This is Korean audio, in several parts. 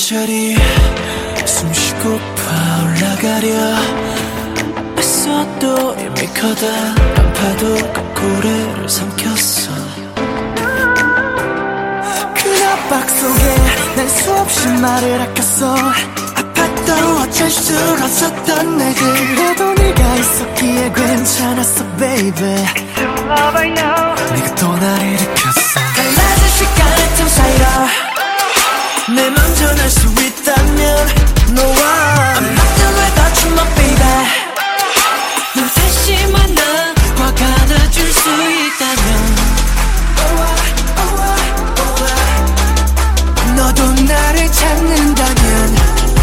자리 숨쉬고파 올라가려 애써도 이미 커다란 파도가 고래를 삼켰어. 그 압박 속에 난 수없이 말을 아꼈어. 아팠도 어쩔 수 없었던 내들. 그래도 네가 있었기에 괜찮았어 baby. 네가 또 날 일으켰어. 갈라진 시간의 틈 사이로 내 맘 전할 수 있다면 너와 I'm not the way that you my baby. 널 다시 만나 화가 나줄 수 있다면 너도 나를 찾는다면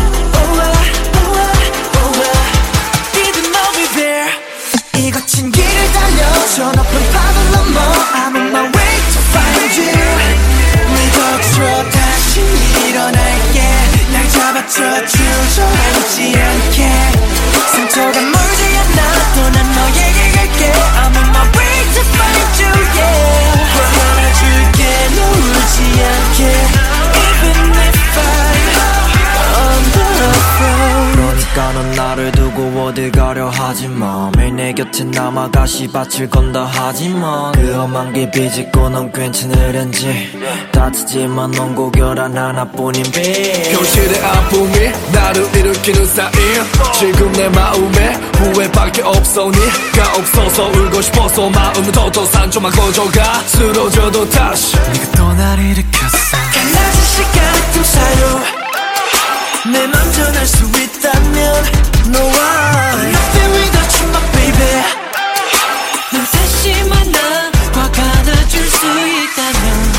Didn't know me there. 이 거친 길을 달려 저 높은 파도 넘어 I'm on my way to find you. 믿어줘 다시 일어날게. 날 잡아줘 주저앉지 않게. 상처가 멀지 않아 또 난 너에게 갈게. I'm on my way to find you yeah. 안아줄게 너 울지 않게. Even if I'm on the road. 그러니까 넌 나를 두고 어딜 가려 하지마. 매일 내 곁에 남아 가시밭을 건다 하지마. 그 험한 길 비집고 넌 괜찮으련지. 다치지만 넌 고결한 하나뿐인 빛. 현실의 아픔이 나를 일으키는 사이. 지금 내 마음에 후회밖에 없어. 네가 없어서 울고 싶어서 마음은 더 산조만 꺼져가. 쓰러져도 다시 네가 또 날 일으켰어. 갈라진 시간의 틈 사이로 내 맘 전할 수 있다면 너와 I'm nothing without you my baby. 널 다시 만나 화가 나줄 수 있다면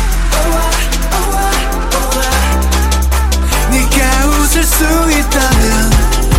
네가 웃을 수 있다면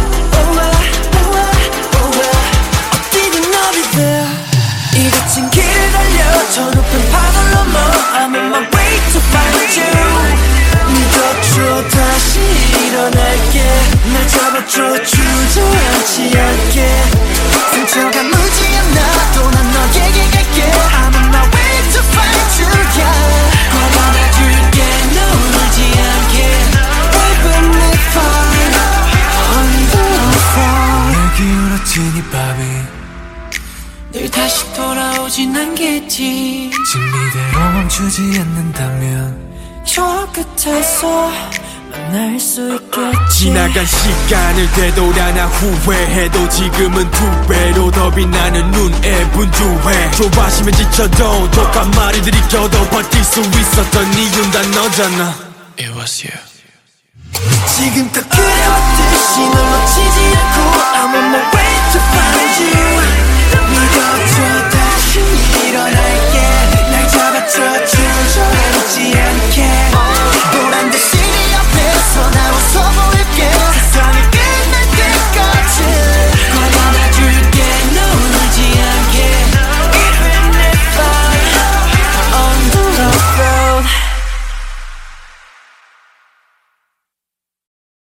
어디든 어디 there. 이 거친 길을 달려 저 높은 파도를 넘어 I'm on my way to find you. 믿어줘 다시 일어날게. 날 잡아줘 주저앉지 않게. 상처가 물지 않아 또 난 너에게 갈게. I'm on my way to find you yeah. 꼭 안아줄게 너 울지 않게. Even if I'm on the phone. 날 기울어진 이 밤이 늘 다시 돌아오진 않겠지. 지금 이대로 멈추지 않는다면 저 끝에서 만날 수 있겠지. 지나간 시간을 되돌아 나 후회해도 지금은 두 배로 더 빛나는 눈에 분주해. 조바심에 지쳐도 독한 말을 들이켜도 버틸 수 있었던 이유는 다 너잖아. It was you. 지금껏 그래왔듯이 널 놓치지 않고 I'm on my way to find you. 믿어줘